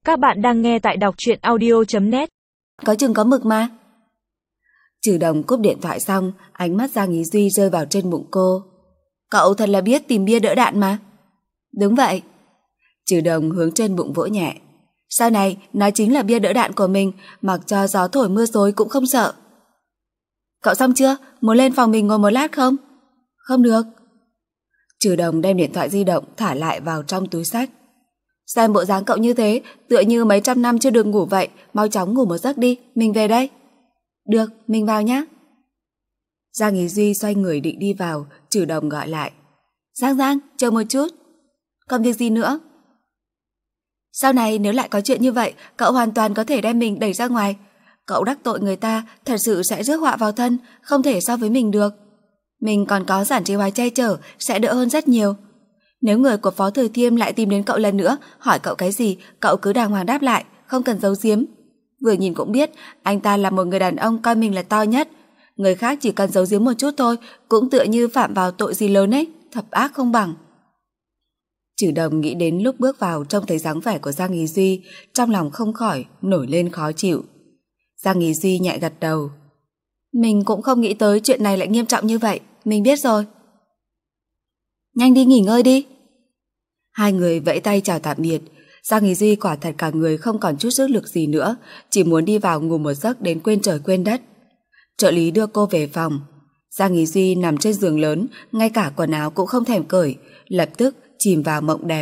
Các bạn đang nghe tại đọc truyện audio.net. Có chừng có mực mà. Trừ Đồng cúp điện thoại xong, ánh mắt Giang Ý Duy rơi vào trên bụng cô. Cậu thật là biết tìm bia đỡ đạn mà. Đúng vậy. Trừ Đồng hướng trên bụng vỗ nhẹ. Sau này, nó chính là bia đỡ đạn của mình, mặc cho gió thổi mưa xối cũng không sợ. Cậu xong chưa? Muốn lên phòng mình ngồi một lát không? Không được. Trừ Đồng đem điện thoại di động thả lại vào trong túi xách. Xem bộ dáng cậu như thế, tựa như mấy trăm năm chưa được ngủ vậy, mau chóng ngủ một giấc đi, mình về đây. Được, mình vào nhé. Giang Ý Duy xoay người định đi vào, Trừ Đồng gọi lại. Giang, chờ một chút. Còn việc gì nữa? Sau này nếu lại có chuyện như vậy, cậu hoàn toàn có thể đem mình đẩy ra ngoài. Cậu đắc tội người ta, thật sự sẽ rước họa vào thân, không thể so với mình được. Mình còn có Giản Trí Hoài che chở, sẽ đỡ hơn rất nhiều. Nếu người của Phó Thời Thiêm lại tìm đến cậu lần nữa, hỏi cậu cái gì, cậu cứ đàng hoàng đáp lại, không cần giấu giếm. Vừa nhìn cũng biết, anh ta là một người đàn ông coi mình là to nhất. Người khác chỉ cần giấu giếm một chút thôi, cũng tựa như phạm vào tội gì lớn ấy, thập ác không bằng. Trừ Đồng nghĩ đến lúc bước vào trông thấy dáng vẻ của Giang Ý Duy, trong lòng không khỏi nổi lên khó chịu. Giang Ý Duy nhẹ gật đầu. Mình cũng không nghĩ tới chuyện này lại nghiêm trọng như vậy, mình biết rồi. Nhanh đi nghỉ ngơi đi. Hai người vẫy tay chào tạm biệt. Giang Ý Duy quả thật cả người không còn chút sức lực gì nữa, chỉ muốn đi vào ngủ một giấc đến quên trời quên đất. Trợ lý đưa cô về phòng. Giang Ý Duy nằm trên giường lớn, ngay cả quần áo cũng không thèm cởi, lập tức chìm vào mộng đẹp.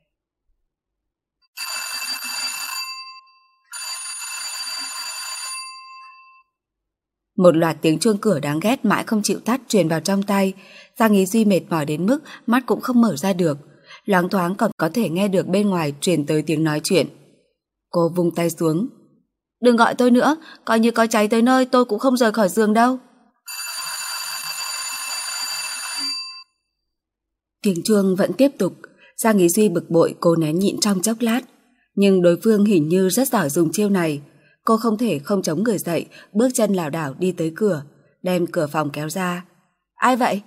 Một loạt tiếng chuông cửa đáng ghét mãi không chịu tắt truyền vào trong tai. Giang Ý Duy mệt mỏi đến mức mắt cũng không mở ra được, loáng thoáng còn có thể nghe được bên ngoài truyền tới tiếng nói chuyện. Cô vung tay xuống. Đừng gọi tôi nữa, coi như có cháy tới nơi tôi cũng không rời khỏi giường đâu. Tiếng chuông vẫn tiếp tục. Giang Ý Duy bực bội cố nén nhịn trong chốc lát, nhưng đối phương hình như rất giỏi dùng chiêu này. Cô không thể không chống người dậy, bước chân lảo đảo đi tới cửa, đem cửa phòng kéo ra. Ai vậy?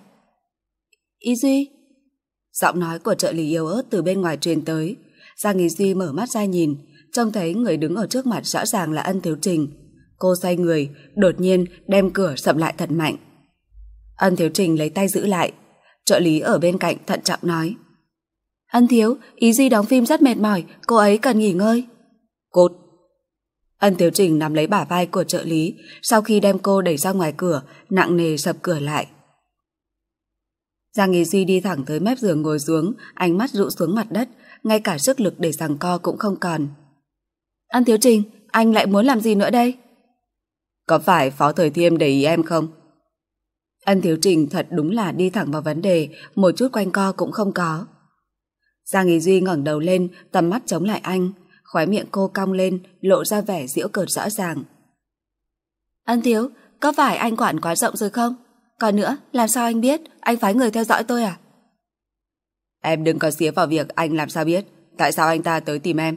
Ý Duy. Giọng nói của trợ lý yếu ớt từ bên ngoài truyền tới. Giang Ý Duy mở mắt ra nhìn, trông thấy người đứng ở trước mặt rõ ràng là Ân Thiếu Trình. Cô xoay người, đột nhiên đem cửa sập lại thật mạnh. Ân Thiếu Trình lấy tay giữ lại. Trợ lý ở bên cạnh thận trọng nói. Ân Thiếu, Ý Duy đóng phim rất mệt mỏi, cô ấy cần nghỉ ngơi. Cút. Ân Thiếu Trình nắm lấy bả vai của trợ lý, sau khi đem cô đẩy ra ngoài cửa, nặng nề sập cửa lại. Giang Ý Duy đi thẳng tới mép giường ngồi xuống, ánh mắt rũ xuống mặt đất, ngay cả sức lực để giằng co cũng không còn. Ân Thiếu Trình, anh lại muốn làm gì nữa đây? Có phải Phó Thời Thiêm để ý em không? Ân Thiếu Trình thật đúng là đi thẳng vào vấn đề, một chút quanh co cũng không có. Giang Ý Duy ngẩng đầu lên, tầm mắt chống lại anh, khóe miệng cô cong lên, lộ ra vẻ giễu cợt rõ ràng. Ân Thiếu, có phải anh quản quá rộng rồi không? Còn nữa, làm sao anh biết anh phái người theo dõi tôi à? Em đừng có xía vào việc anh làm sao biết. Tại sao anh ta tới tìm em?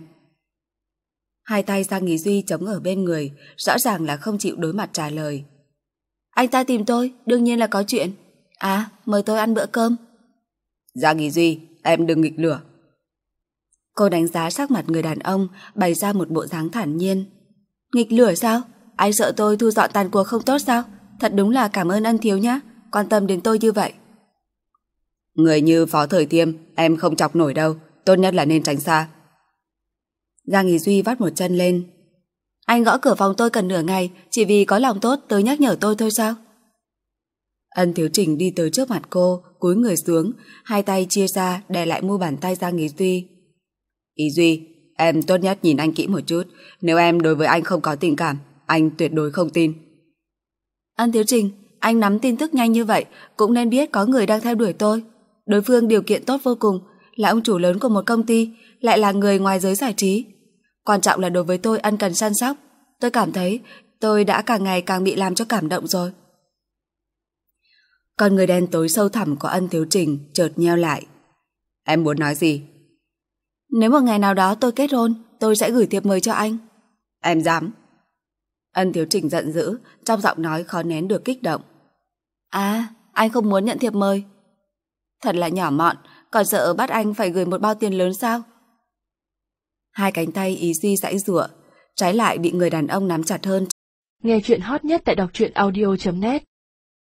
Hai tay Giang Ý Duy chống ở bên người, rõ ràng là không chịu đối mặt trả lời. Anh ta tìm tôi, đương nhiên là có chuyện. À, mời tôi ăn bữa cơm. Giang Ý Duy, em đừng nghịch lửa. Cô đánh giá sắc mặt người đàn ông, bày ra một bộ dáng thản nhiên. Nghịch lửa sao? Anh sợ tôi thu dọn tàn cuộc không tốt sao? Thật đúng là cảm ơn Ân Thiếu nhá, quan tâm đến tôi như vậy. Người như Phó Thời Thiêm em không chọc nổi đâu, tốt nhất là nên tránh xa. Giang Ý Duy vắt một chân lên. Anh gõ cửa phòng tôi cần nửa ngày, chỉ vì có lòng tốt tới nhắc nhở tôi thôi sao? Ân Thiếu Trình đi tới trước mặt cô, cúi người xuống, hai tay chia ra đè lại mu bàn tay Giang Ý Duy. Ý Duy, em tốt nhất nhìn anh kỹ một chút, nếu em đối với anh không có tình cảm, anh tuyệt đối không tin. Ân Thiếu Trình, anh nắm tin tức nhanh như vậy, cũng nên biết có người đang theo đuổi tôi. Đối phương điều kiện tốt vô cùng, là ông chủ lớn của một công ty, lại là người ngoài giới giải trí. Quan trọng là đối với tôi ân cần săn sóc. Tôi cảm thấy tôi đã càng ngày càng bị làm cho cảm động rồi. Con người đen tối sâu thẳm của Ân Thiếu Trình chợt nheo lại. Em muốn nói gì? Nếu một ngày nào đó tôi kết hôn, tôi sẽ gửi thiệp mời cho anh. Em dám? Ân Thiếu Trình giận dữ, trong giọng nói khó nén được kích động. À, anh không muốn nhận thiệp mời? Thật là nhỏ mọn, còn sợ bắt anh phải gửi một bao tiền lớn sao? Hai cánh tay ý di giãy giụa, trái lại bị người đàn ông nắm chặt hơn. Nghe chuyện hot nhất tại đọc truyện audio.net